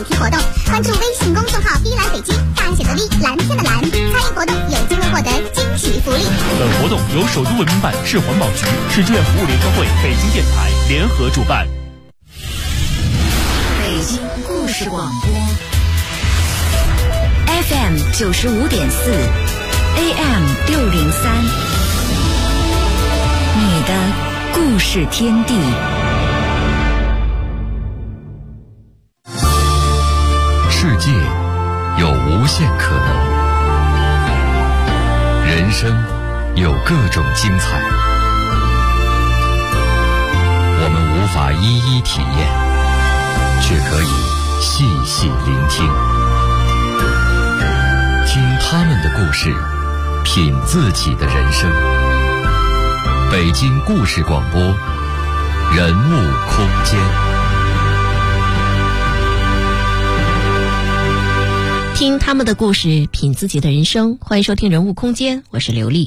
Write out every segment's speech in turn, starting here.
题活动，关注微信公众号“碧蓝北京”，大写的 V， 蓝天的蓝，参与活动有机会获得惊喜福利。 本活动由首都文明办、市环保局、市志愿服务联合会、北京电台联合主办。 北京故事广播 FM 95.4 AM 603，你的故事天地。 世界有无限可能，人生有各种精彩，我们无法一一体验，却可以细细聆听，听他们的故事，品自己的人生。北京故事广播，人物空间。 听他们的故事，品自己的人生。欢迎收听人物空间，我是刘丽。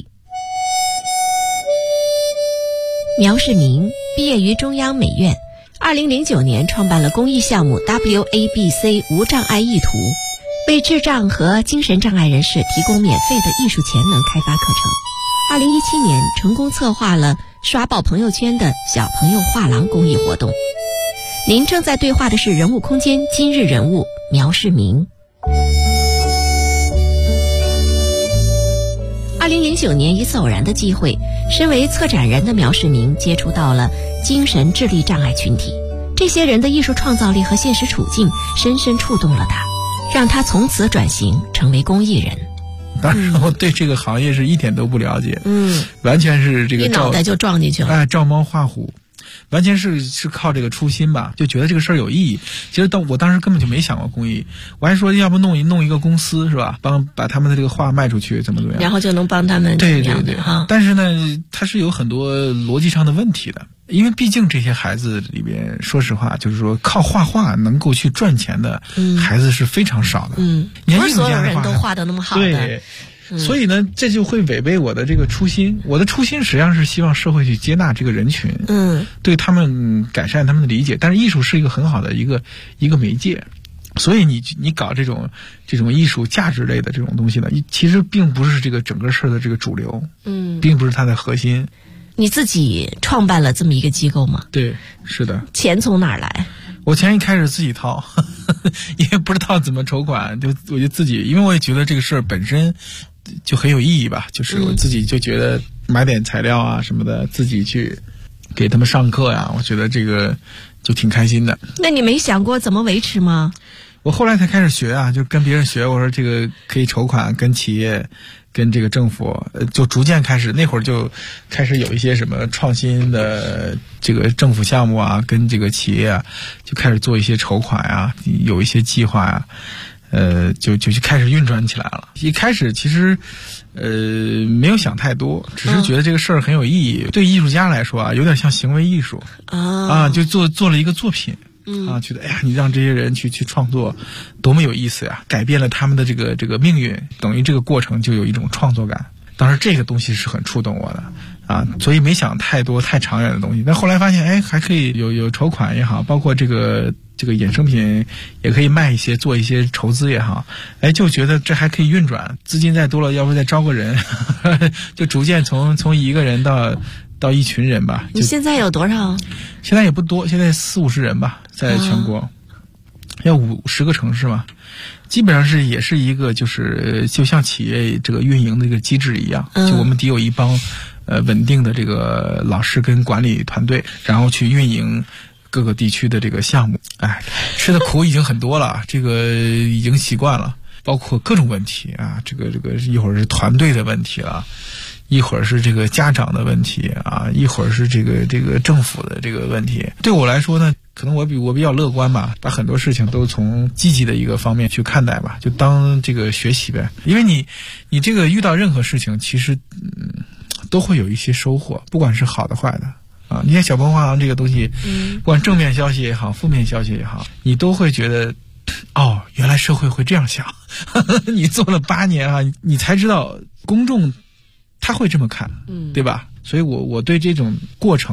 苗世明毕业于中央美院，2009年创办了公益项目 WABC 无障碍艺图，为智障和精神障碍人士提供免费的艺术潜能开发课程。2017年成功策划了刷爆朋友圈的小朋友画廊公益活动。您正在对话的是人物空间今日人物苗世明。2009年一次偶然的机会，身为策展人的苗世明接触到了精神智力障碍群体，这些人的艺术创造力和现实处境深深触动了他，让他从此转型成为公益人。 当时我对这个行业是一点都不了解，完全是这个一脑袋就撞进去了， 照猫画虎。完全是靠这个初心吧，就觉得这个事儿有意义。其实我当时根本就没想过公益，我还说要不弄一个公司是吧，把他们的这个画卖出去，怎么样， 然后就能帮他们对。但是呢，它是有很多逻辑上的问题的，因为毕竟这些孩子里边，说实话，就是说靠画画能够去赚钱的孩子是非常少的。 不是所有人都画得那么好的。 对。所以呢，这就会违背我的这个初心。我的初心实际上是希望社会去接纳这个人群，对他们改善他们的理解。但是艺术是一个很好的一个媒介，所以你搞这种艺术价值类的这种东西呢，其实并不是这个整个事儿的这个主流，并不是它的核心。 你自己创办了这么一个机构吗？ 对，是的。 钱从哪儿来？ 我钱一开始自己掏，因为不知道怎么筹款，我就自己，因为我也觉得这个事儿本身就很有意义吧，就是我自己就觉得买点材料啊什么的，自己去给他们上课呀，我觉得这个就挺开心的。 那你没想过怎么维持吗？ 我后来才开始学啊，就跟别人学，我说这个可以筹款，跟企业跟这个政府就逐渐开始，那会儿就开始有一些什么创新的这个政府项目啊，跟这个企业啊就开始做一些筹款啊，有一些计划啊，就开始运转起来了。一开始其实没有想太多，只是觉得这个事儿很有意义。对艺术家来说啊，有点像行为艺术啊，就做了一个作品。觉得哎呀，你让这些人去创作，多么有意思呀！改变了他们的这个命运，等于这个过程就有一种创作感。当时这个东西是很触动我的啊，所以没想太多太长远的东西。但后来发现，哎，还可以有筹款也好，包括这个衍生品也可以卖一些，做一些筹资也好，哎，就觉得这还可以运转，资金再多了，要不再招个人，就逐渐从一个人到一群人吧。 你现在有多少？ 现在也不多，现在40-50人吧，在全国，要50个城市嘛，基本上也是一个就像企业这个运营的一个机制一样，就我们得有一帮稳定的这个老师跟管理团队，然后去运营各个地区的这个项目。哎，吃的苦已经很多了，这个已经习惯了，包括各种问题啊，这个一会儿是团队的问题了。一会儿是这个家长的问题啊，一会儿是这个政府的这个问题。对我来说呢，可能我比较乐观吧，把很多事情都从积极的一个方面去看待吧，就当这个学习呗。因为你这个遇到任何事情，其实都会有一些收获，不管是好的坏的啊。你看小鹏画廊这个东西，不管正面消息也好，负面消息也好，你都会觉得哦，原来社会会这样想。你做了8年啊，你才知道公众他会这么看，对吧？所以我对这种过程吧，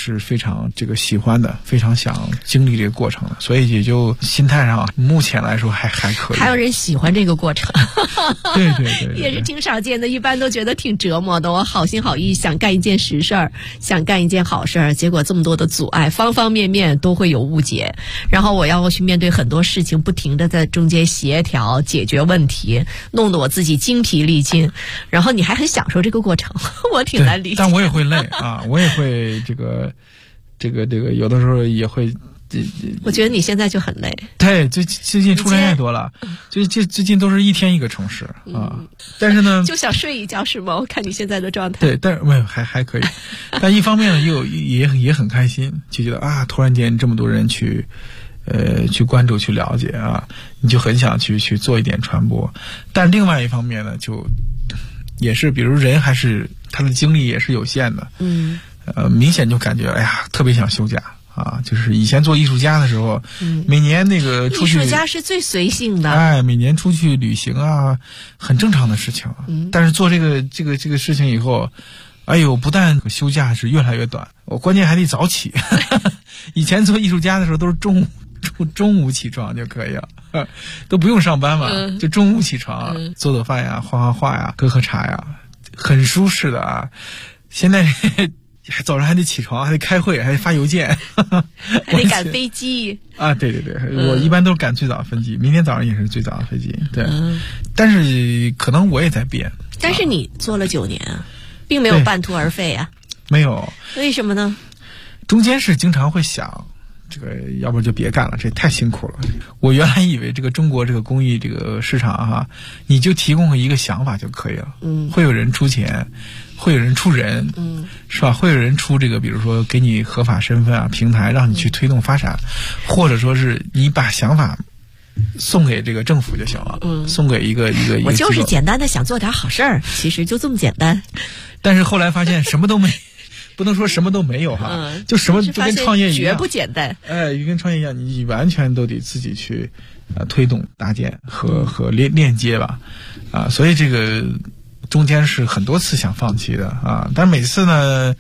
是非常这个喜欢的，非常想经历这个过程的，所以也就心态上目前来说还可以。 还有人喜欢这个过程， 对， 也是挺少见的，一般都觉得挺折磨的。我好心好意想干一件实事儿，想干一件好事儿，结果这么多的阻碍，方方面面都会有误解，然后我要去面对很多事情，不停的在中间协调解决问题，弄得我自己精疲力尽，然后你还很享受这个过程，我挺难理解。 但我也会累啊，我也会这个有的时候也会。 我觉得你现在就很累。 对，最近出差太多了，最近都是一天一个城市啊。但是呢， 就想睡一觉是吗？我看你现在的状态。 对，但是没有还可以。但一方面呢，也很开心，就觉得啊，突然间这么多人去关注去了解啊，你就很想去做一点传播。但另外一方面呢，就也是比如人还是他的精力也是有限的。明显就感觉哎呀，特别想休假。啊，就是以前做艺术家的时候，每年那个出去， 艺术家是最随性的， 哎，每年出去旅行啊，很正常的事情。但是做这个事情以后，哎呦，不但休假是越来越短，我关键还得早起。以前做艺术家的时候都是中午起床就可以了，都不用上班嘛，就中午起床做饭呀，画画呀，喝茶呀，很舒适的啊。现在早上还得起床，还得开会，还得发邮件， 还得赶飞机啊！对，我一般都是赶最早的飞机，明天早上也是最早的飞机。对，但是可能我也在变。 但是你做了9年啊，并没有半途而废啊。 没有。 为什么呢？ 中间是经常会想，这个要不就别干了，这太辛苦了。我原来以为这个中国这个公益这个市场哈，你就提供一个想法就可以了，会有人出钱。会有人出人，是吧？会有人出这个，比如说给你合法身份啊，平台让你去推动发展，或者说是你把想法送给这个政府就行了，送给一个我就是简单的想做点好事儿，其实就这么简单。 但是后来发现什么都没，不能说什么都没有哈，就什么就跟创业一样， 绝不简单。 哎，跟创业一样，你完全都得自己去推动搭建和链接吧，啊，所以这个。中间是很多次想放弃的啊，但是每次呢，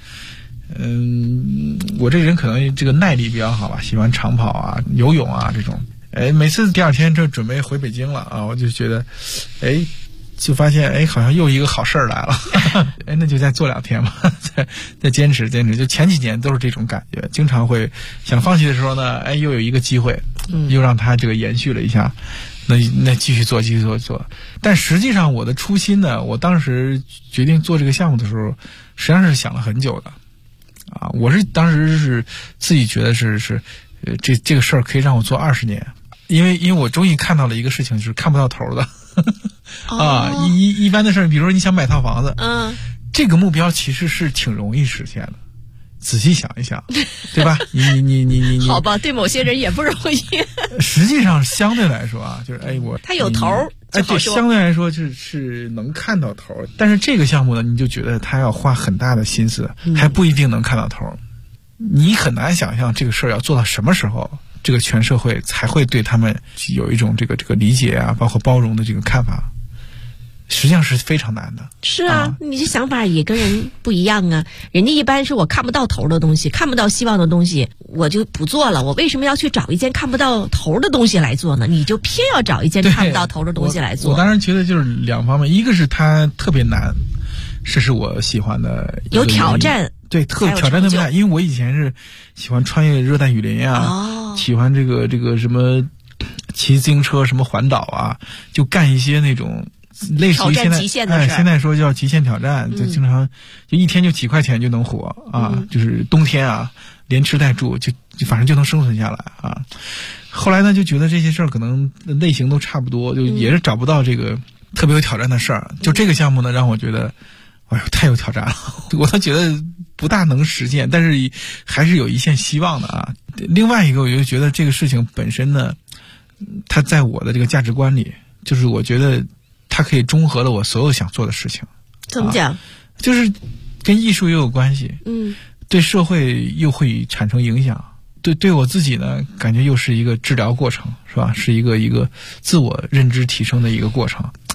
我这个人可能这个耐力比较好吧，喜欢长跑啊、游泳啊这种。每次第二天就准备回北京了啊，我就觉得，就发现好像又一个好事儿来了，那就再做2天吧，再坚持。就前几年都是这种感觉，经常会想放弃的时候呢，又有一个机会，又让它这个延续了一下。那继续做，但实际上我的初心呢，我当时决定做这个项目的时候，实际上是想了很久的，啊，我是当时是自己觉得是这个事儿可以让我做20年，因为我终于看到了一个事情，就是看不到头的，啊，一般的事儿，比如说你想买套房子，这个目标其实是挺容易实现的。仔细想一想，对吧？你好吧，对某些人也不容易。 实际上，相对来说啊，就是他有头儿， 对，相对来说是能看到头儿。但是这个项目呢，你就觉得他要花很大的心思，还不一定能看到头儿。你很难想象这个事儿要做到什么时候，这个全社会才会对他们有一种这个理解啊，包括包容的这个看法。实际上是非常难的。 是啊，你这想法也跟人不一样啊。人家一般是我看不到头的东西，看不到希望的东西，我就不做了。我为什么要去找一件看不到头的东西来做呢？你就偏要找一件看不到头的东西来做。 我当然觉得就是2方面，一个是它特别难，这是我喜欢的。 有挑战。 对，挑战特别大，因为我以前是喜欢穿越热带雨林啊，喜欢这个什么骑自行车什么环岛啊，就干一些那种。类似于现在现在说叫极限挑战，就经常就一天就几块钱就能活啊，就是冬天啊，连吃带住就反正就能生存下来啊。后来呢，就觉得这些事儿可能类型都差不多，就也是找不到这个特别有挑战的事儿。就这个项目呢，让我觉得，哎呦，太有挑战了，我都觉得不大能实现，但是还是有一线希望的啊。另外一个，我就觉得这个事情本身呢，它在我的这个价值观里，就是我觉得。它可以中和了我所有想做的事情。 怎么讲？ 就是跟艺术也有关系，对社会又会产生影响，对我自己呢，感觉又是一个治疗过程，是吧？是一个自我认知提升的一个过程。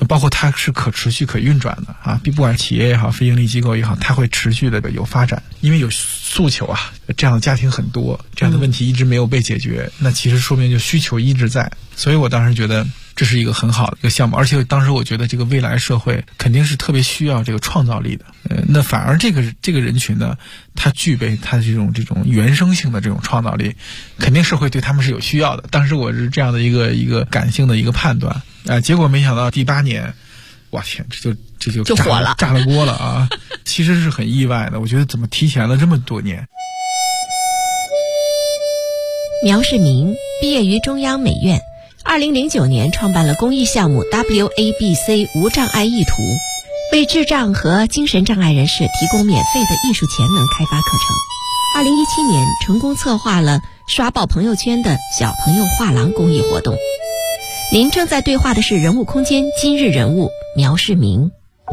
包括它是可持续可运转的啊，不管企业也好，非盈利机构也好，它会持续的有发展，因为有诉求啊，这样的家庭很多，这样的问题一直没有被解决，那其实说明就需求一直在，所以我当时觉得这是一个很好的一个项目，而且当时我觉得这个未来社会肯定是特别需要这个创造力的，那反而这个人群呢，他具备他这种原生性的这种创造力，肯定社会对他们是有需要的。当时我是这样的一个感性的一个判断结果没想到第8年，哇天，这就火了， 炸了锅了啊！其实是很意外的，我觉得怎么提前了这么多年。 苗世明毕业于中央美院，2009年创办了公益项目 WABC 无障碍意图，为智障和精神障碍人士提供免费的艺术潜能开发课程。2017年成功策划了刷爆朋友圈的小朋友画廊公益活动。您正在对话的是人物空间今日人物苗世明。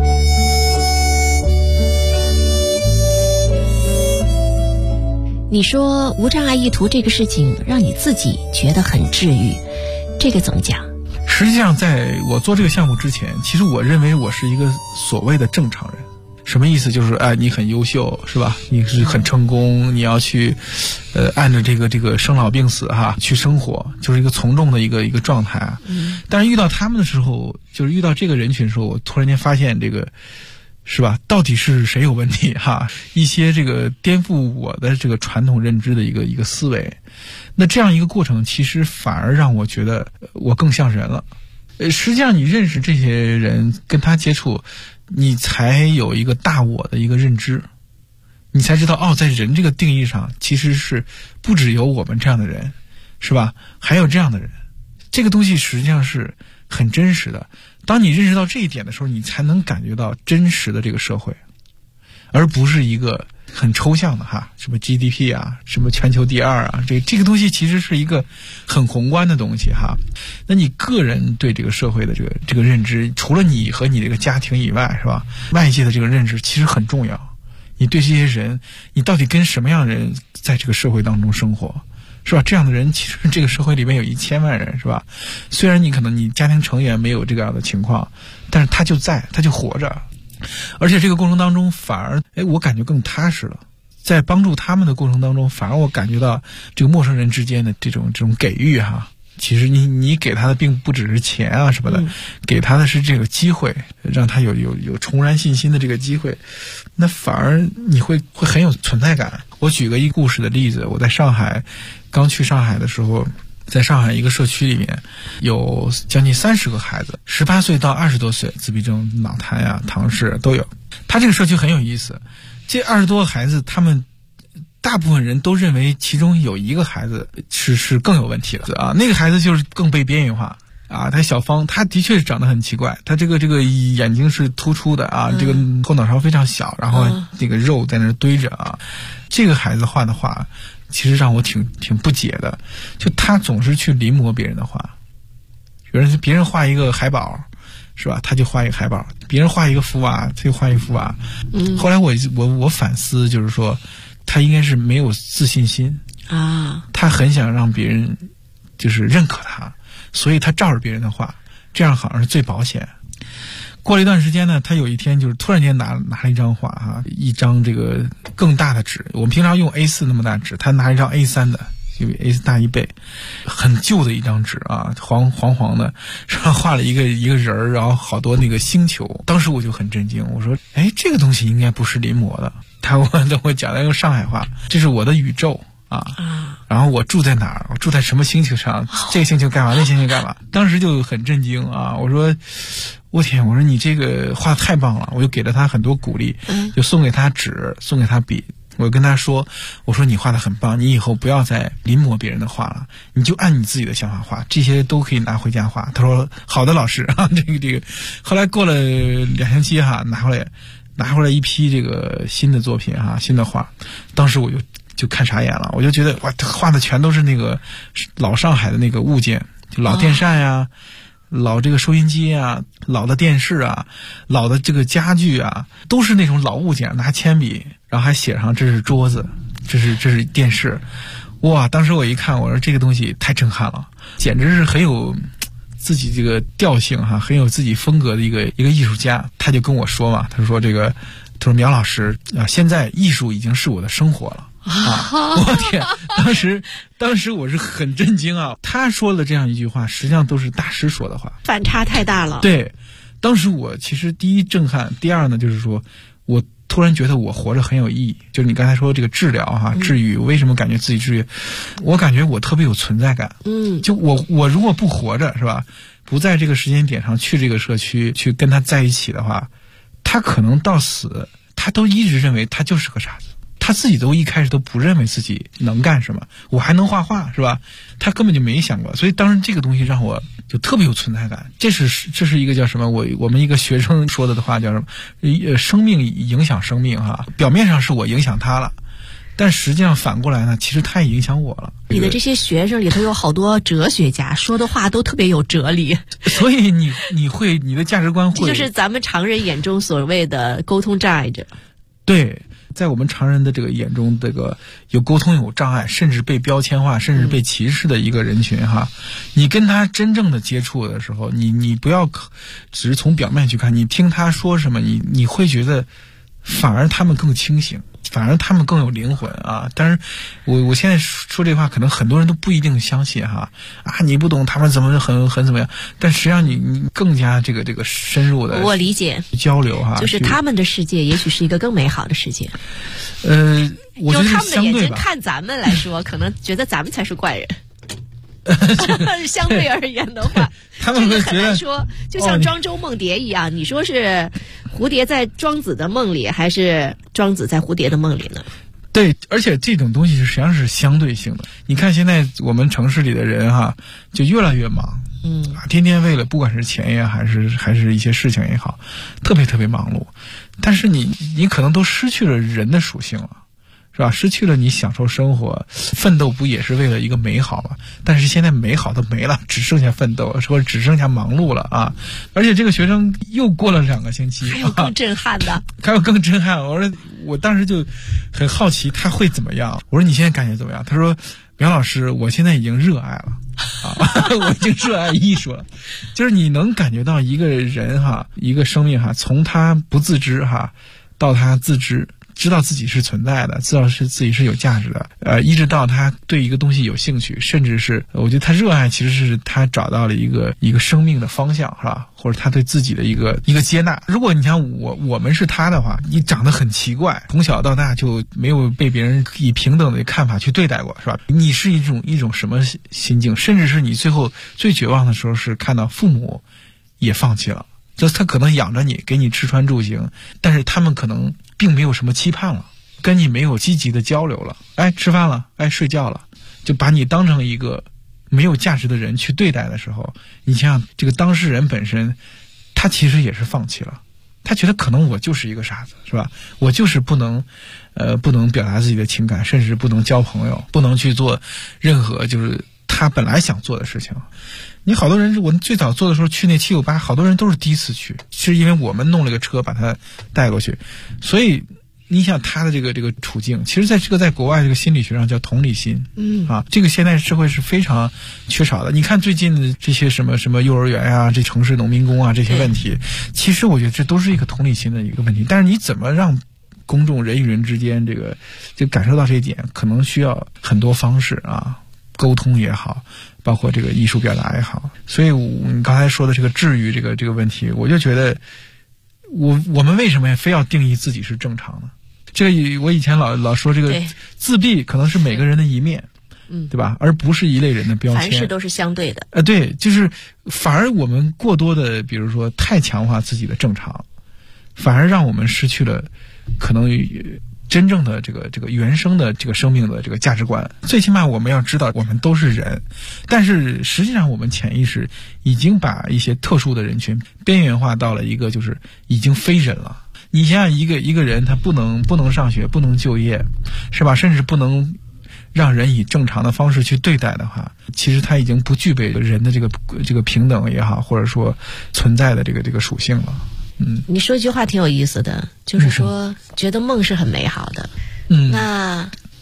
你说无障碍意图这个事情让你自己觉得很治愈，这个怎么讲？ 实际上在我做这个项目之前，其实我认为我是一个所谓的正常人。什么意思？就是你很优秀是吧？你是很成功，你要去按着这个生老病死去生活，就是一个从众的一个状态但是遇到他们的时候，就是遇到这个人群的时候，我突然间发现这个是吧，到底是谁有问题一些这个颠覆我的这个传统认知的一个思维。那这样一个过程其实反而让我觉得我更像人了。实际上你认识这些人，跟他接触，你才有一个大我的一个认知，你才知道在人这个定义上其实是不只有我们这样的人是吧，还有这样的人。这个东西实际上是很真实的，当你认识到这一点的时候，你才能感觉到真实的这个社会，而不是一个很抽象的什么 GDP 什么全球第2这个东西其实是一个很宏观的东西那你个人对这个社会的这个认知，除了你和你这个家庭以外是吧，外界的这个认知其实很重要。你对这些人，你到底跟什么样的人在这个社会当中生活是吧？这样的人其实这个社会里面有1000万人是吧？虽然你可能你家庭成员没有这个样的情况，但是他就在，他就活着。而且这个过程当中反而我感觉更踏实了，在帮助他们的过程当中，反而我感觉到这个陌生人之间的这种给予其实你给他的并不只是钱什么的，给他的是这个机会，让他有重燃信心的这个机会，那反而你会很有存在感。我举个一故事的例子，我在上海刚去上海的时候，在上海一个社区里面有将近30个孩子，18岁到20多岁，自闭症、脑瘫唐氏都有。他这个社区很有意思，这20多个孩子，他们大部分人都认为其中有一个孩子是更有问题的那个孩子就是更被边缘化他小芳，他的确是长得很奇怪，他这个眼睛是突出的这个后脑勺非常小，然后这个肉在那堆着这个孩子画的画其实让我挺不解的，就他总是去临摹别人的画，别人画一个海宝是吧，他就画一个海宝，别人画一个福娃，他就画一个福娃后来我反思，就是说他应该是没有自信心他很想让别人就是认可他，所以他照着别人的画，这样好像是最保险。过了一段时间呢，他有一天就是突然间拿了一张画一张这个更大的纸，我们平常用 A4 那么大纸，他拿一张 A3 的，就比 A4 大1倍，很旧的一张纸黄的，上画了一个人，然后好多那个星球。当时我就很震惊，我说这个东西应该不是临摹的。他跟我讲，他用上海话，这是我的宇宙然后我住在哪儿，我住在什么星球上，这个星球干嘛，那星球干嘛。当时就很震惊我说我天，我说你这个画得太棒了，我就给了他很多鼓励，就送给他纸，送给他笔，我跟他说，我说你画得很棒，你以后不要再临摹别人的画了，你就按你自己的想法画，这些都可以拿回家画。他说好的老师这个后来过了2星期拿回来一批这个新的作品新的画，当时我就看傻眼了，我就觉得哇，他画的全都是那个老上海的那个物件，就老电扇老这个收音机老的电视老的这个家具都是那种老物件，拿铅笔，然后还写上这是桌子，这是电视。哇，当时我一看，我说这个东西太震撼了，简直是很有自己这个调性哈，很有自己风格的一个艺术家，他就跟我说嘛，他说苗老师啊，现在艺术已经是我的生活了。我天！当时我是很震惊啊！他说了这样一句话，实际上都是大师说的话， 反差太大了。 对，当时我其实第一震撼，第二呢，就是说我突然觉得我活着很有意义。就是你刚才说这个治疗哈，治愈，为什么感觉自己治愈？我感觉我特别有存在感。就我如果不活着是吧，不在这个时间点上去这个社区去跟他在一起的话，他可能到死，他都一直认为他就是个傻子。他自己都一开始都不认为自己能干什么，我还能画画是吧？他根本就没想过，所以当时这个东西让我就特别有存在感。这是一个叫什么？我们一个学生说的话叫什么？生命影响生命哈。表面上是我影响他了，但实际上反过来呢，其实他也影响我了。 你的这些学生里头有好多哲学家，说的话都特别有哲理， 所以你的价值观会， 这就是咱们常人眼中所谓的沟通障碍者。 对。在我们常人的这个眼中，这个有沟通有障碍，甚至被标签化，甚至被歧视的一个人群哈，你跟他真正的接触的时候，你不要只是从表面去看，你听他说什么，你会觉得反而他们更清醒，反而他们更有灵魂啊！但是我现在说这话，可能很多人都不一定相信哈你不懂他们怎么很怎么样，但实际上你更加这个深入的我理解交流哈， 就是他们的世界也许是一个更美好的世界。 我觉得用他们的眼睛相对吧， 看咱们来说，可能觉得咱们才是怪人。相对而言的话， 他们会这个很觉得难说，就像庄周梦蝶一样，你说是蝴蝶在庄子的梦里，还是庄子在蝴蝶的梦里呢？ 对，而且这种东西实际上是相对性的。你看现在我们城市里的人哈，就越来越忙，天天为了不管是钱也还是一些事情也好，特别忙碌。但是你可能都失去了人的属性了。是吧？失去了你享受生活，奋斗不也是为了一个美好吗？但是现在美好都没了，只剩下奋斗，或者只剩下忙碌了啊！而且这个学生又过了2个星期， 还有更震撼的， 还有更震撼。我当时就很好奇他会怎么样。我说你现在感觉怎么样？他说苗老师，我现在已经热爱了我已经热爱艺术了。就是你能感觉到一个人哈，一个生命哈，从他不自知哈，到他自知。知道自己是存在的，知道自己是有价值的，一直到他对一个东西有兴趣，甚至是我觉得他热爱其实是他找到了一个生命的方向，是吧？或者他对自己的一个接纳。如果你像我们是他的话，你长得很奇怪，从小到大就没有被别人以平等的看法去对待过，是吧？你是一种什么心境？甚至是你最后最绝望的时候是看到父母也放弃了。就是他可能养着你，给你吃穿住行，但是他们可能并没有什么期盼了，跟你没有积极的交流了。吃饭了，睡觉了，就把你当成一个没有价值的人去对待的时候，你想想这个当事人本身，他其实也是放弃了。他觉得可能我就是一个傻子，是吧？我就是不能表达自己的情感，甚至不能交朋友，不能去做任何就是他本来想做的事情。你好多人，我最早做的时候去那798，好多人都是第一次去，是因为我们弄了个车把他带过去。所以你想他的这个处境，其实在国外这个心理学上叫同理心，这个现代社会是非常缺少的。你看最近的这些什么幼儿园啊，这城市农民工啊这些问题，其实我觉得这都是一个同理心的一个问题。但是你怎么让公众人与人之间就感受到这一点，可能需要很多方式啊，沟通也好，包括这个艺术表达也好。所以你刚才说的这个治愈这个问题，我就觉得我们为什么非要定义自己是正常呢？这个我以前老说这个自闭可能是每个人的一面，对吧？而不是一类人的标签。 凡事都是相对的。 对，就是反而我们过多的，比如说太强化自己的正常，反而让我们失去了可能真正的这个原生的这个生命的这个价值观。最起码我们要知道我们都是人，但是实际上我们潜意识已经把一些特殊的人群边缘化到了一个就是已经非人了。你想想一个人他不能上学，不能就业，是吧？甚至不能让人以正常的方式去对待的话，其实他已经不具备人的这个平等也好，或者说存在的这个属性了。 你说一句话挺有意思的，就是说觉得梦是很美好的。那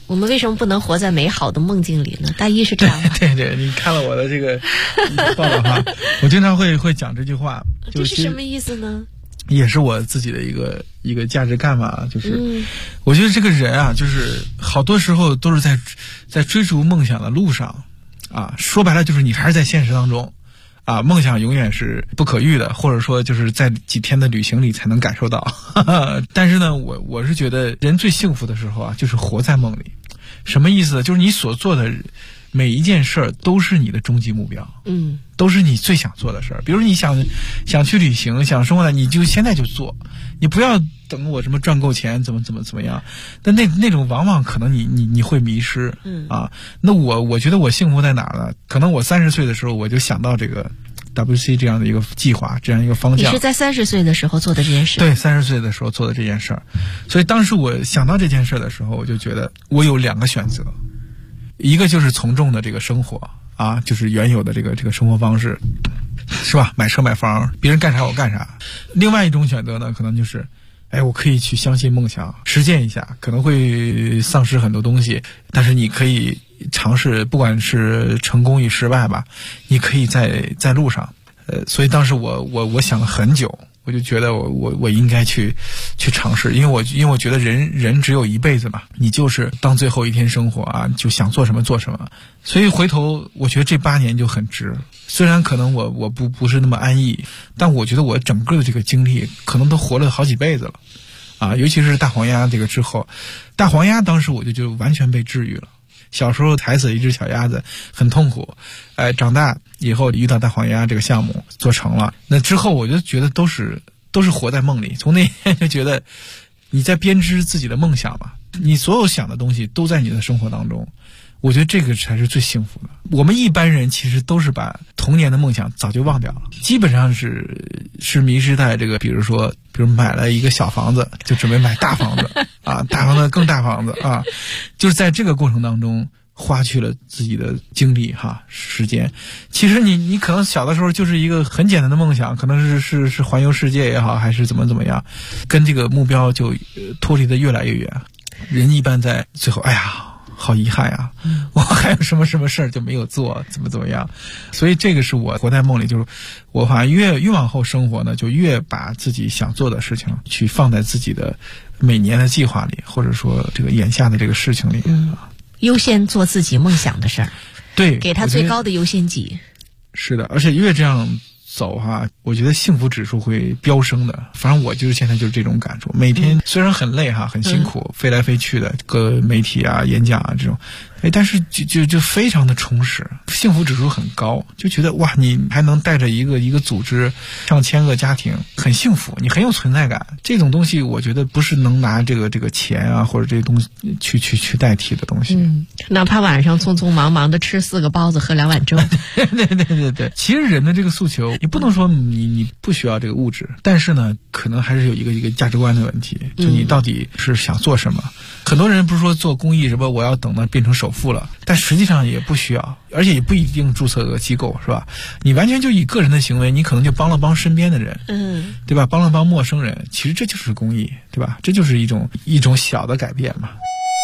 我们为什么不能活在美好的梦境里呢？大意是这样吗？ 对，你看了我的这个报道哈，我经常会讲这句话， 这是什么意思呢？ 也是我自己的一个价值感吧，就是我觉得这个人啊，就是好多时候都是在追逐梦想的路上啊，说白了就是你还是在现实当中啊，梦想永远是不可遇的，或者说就是在几天的旅行里才能感受到。但是呢，我是觉得人最幸福的时候啊，就是活在梦里。什么意思？就是你所做的每一件事儿都是你的终极目标，都是你最想做的事儿。比如你想去旅行，想生活的，你就现在就做，你不要等我什么赚够钱怎么样。但那种往往可能你会迷失，啊。那我觉得我幸福在哪儿呢？可能我30岁的时候我就想到这个 WC 这样的一个计划，这样一个方向。 你是在30岁的时候做的这件事？ 对，30岁的时候做的这件事儿。所以当时我想到这件事的时候，我就觉得我有2个选择。一个就是从众的这个生活啊，就是原有的这个生活方式，是吧？买车买房，别人干啥我干啥。另外一种选择呢，可能就是，我可以去相信梦想，实践一下，可能会丧失很多东西，但是你可以尝试，不管是成功与失败吧，你可以在路上。所以当时我想了很久。我就觉得我应该去尝试，因为我觉得人只有一辈子嘛，你就是当最后一天生活啊，就想做什么做什么。所以回头我觉得这8年就很值，虽然可能我不是那么安逸，但我觉得我整个的这个经历可能都活了好几辈子了啊，尤其是大黄鸭这个之后，大黄鸭当时我就完全被治愈了。小时候踩死一只小鸭子很痛苦，长大以后遇到大黄鸭这个项目做成了，那之后我就觉得都是活在梦里。从那天就觉得你在编织自己的梦想嘛，你所有想的东西都在你的生活当中，我觉得这个才是最幸福的。我们一般人其实都是把童年的梦想早就忘掉了，基本上是迷失在这个，比如买了一个小房子就准备买大房子啊，大房子更大房子啊，就是在这个过程当中花去了自己的精力时间。其实你可能小的时候就是一个很简单的梦想，可能是环游世界也好，还是怎么样，跟这个目标就脱离的越来越远。人一般在最后，好遗憾呀，我还有什么事儿就没有做，怎么样。所以这个是我活在梦里，就是我好像越往后生活呢，就越把自己想做的事情去放在自己的每年的计划里，或者说这个眼下的这个事情里， 优先做自己梦想的事儿， 对， 给他最高的优先级。 是的，而且越这样走我觉得幸福指数会飙升的。反正我现在就是这种感受，每天虽然很累很辛苦，飞来飞去的各媒体啊、演讲啊这种，但是就非常的充实，幸福指数很高，就觉得哇，你还能带着一个组织上千个家庭，很幸福，你很有存在感。这种东西我觉得不是能拿这个钱啊或者这些东西去代替的东西。 哪怕晚上匆匆忙忙的吃4个包子喝2碗粥。 对，其实人的这个诉求，你不能说你不需要这个物质，但是呢，可能还是有一个价值观的问题，就你到底是想做什么。很多人不是说做公益什么我要等到变成首富了，但实际上也不需要，而且也不一定注册个机构，是吧？你完全就以个人的行为，你可能就帮了身边的人，对吧？帮了陌生人，其实这就是公益，对吧？这就是一种小的改变嘛。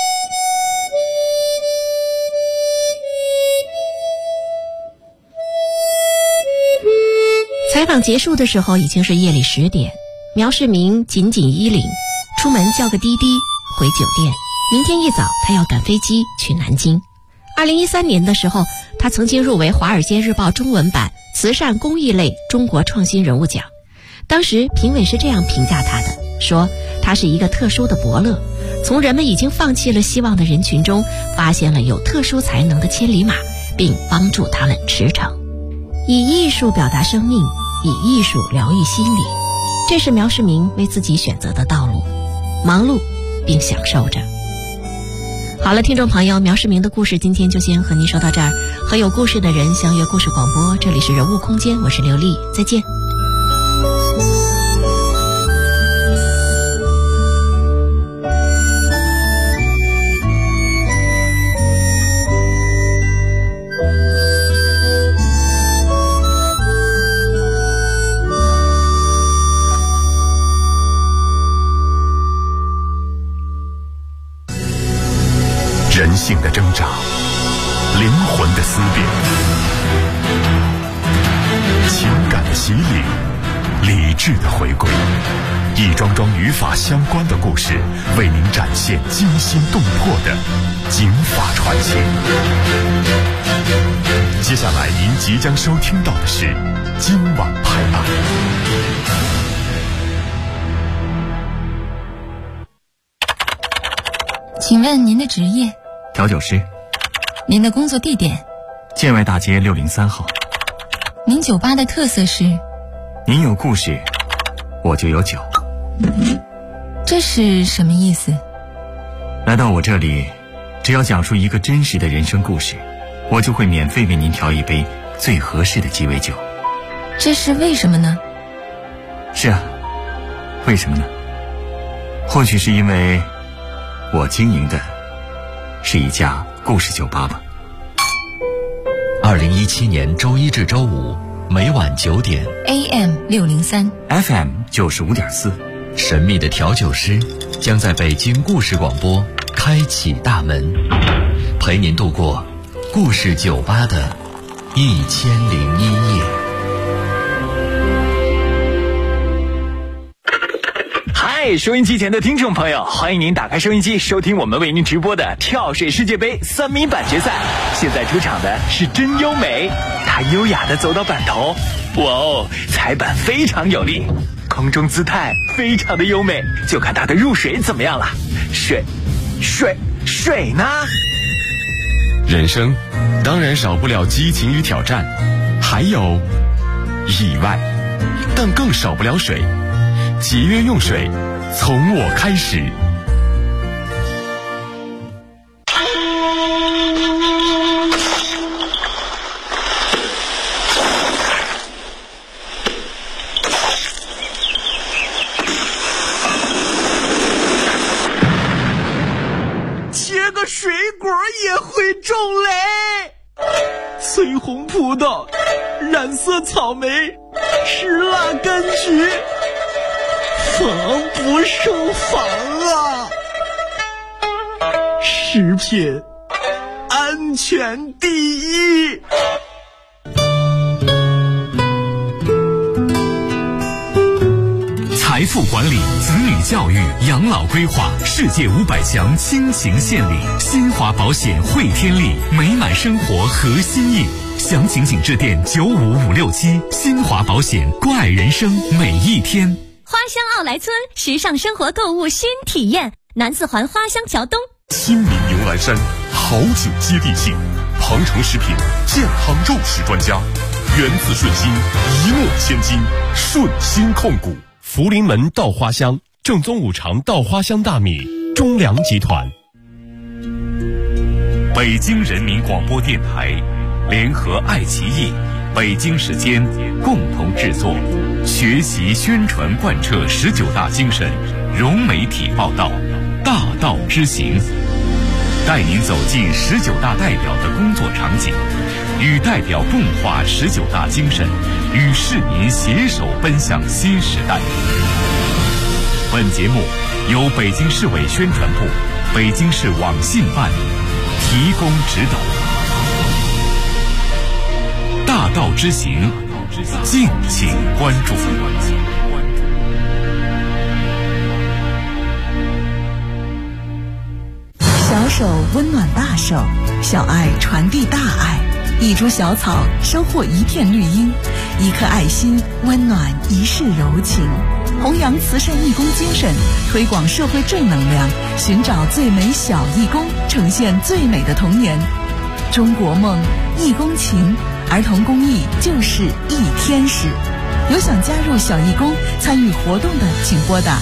采访结束的时候已经是夜里10点，苗世明紧衣领，出门叫个滴滴回酒店。明天一早他要赶飞机去南京。2013年的时候，他曾经入围《华尔街日报》中文版慈善公益类中国创新人物奖。当时评委是这样评价他的，说他是一个特殊的伯乐，从人们已经放弃了希望的人群中发现了有特殊才能的千里马，并帮助他们驰骋。以艺术表达生命，以艺术疗愈心理，这是苗世明为自己选择的道路，忙碌并享受着。好了，听众朋友，苗世明的故事今天就先和您说到这儿。和有故事的人相约故事广播，这里是人物空间，我是刘丽，再见。 灵魂的思辨，情感的洗礼，理智的回归，一桩桩与法相关的故事，为您展现惊心动魄的警法传奇。接下来您即将收听到的是今晚拍案。 请问您的职业？ 调酒师。 您的工作地点？ 建外大街603号。 您酒吧的特色是？ 您有故事，我就有酒。 这是什么意思？ 来到我这里，只要讲述一个真实的人生故事，我就会免费为您调一杯最合适的鸡尾酒。 这是为什么呢？ 是啊，为什么呢？或许是因为我经营的是一家故事酒吧吧。 2017年周一至周五每晚9点 AM 603 FM 95.4， 神秘的调酒师将在北京故事广播开启大门，陪您度过故事酒吧的1001夜。 嗨，收音机前的听众朋友，欢迎您打开收音机，收听我们为您直播的跳水世界杯3米板决赛。现在出场的是真优美，她优雅地走到板头，哇哦，踩板非常有力，空中姿态非常的优美，就看她的入水怎么样了。水呢？ 人生当然少不了激情与挑战，还有意外，但更少不了水。节约用水，从我开始。 切个水果也会中雷，翠红葡萄，染色草莓，吃辣柑橘，防不胜防啊！食品安全第一。 财富管理、子女教育、养老规划，世界500强倾情献礼，新华保险汇天利，美满生活核心意。详情请致电95567，新华保险，关爱人生每一天。 花乡奥莱村时尚生活购物新体验，南四环花乡桥东。 亲民牛栏山，好酒接地气，庞城食品健康肉食专家，源自顺心，一诺千金，顺心控股。 福临门稻花香，正宗五常稻花香大米，中粮集团。 北京人民广播电台联合爱奇艺、北京时间共同制作，学习宣传贯彻19大精神，融媒体报道，大道之行，带您走进19大代表的工作场景，与代表共话19大精神，与市民携手奔向新时代。本节目由北京市委宣传部、北京市网信办提供指导。大道之行，敬请关注。 小手温暖大手，小爱传递大爱，一株小草收获一片绿荫，一颗爱心温暖一世柔情。弘扬慈善义工精神，推广社会正能量，寻找最美小义工，呈现最美的童年。中国梦，义工情，儿童公益就是一天使。有想加入小义工参与活动的，请拨打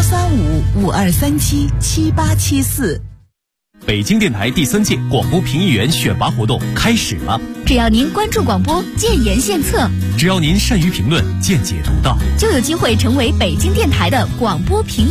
13552377874。 北京电台第3届广播评议员选拔活动开始了， 只要您关注广播，建言献策， 只要您善于评论，见解独到， 就有机会成为北京电台的广播评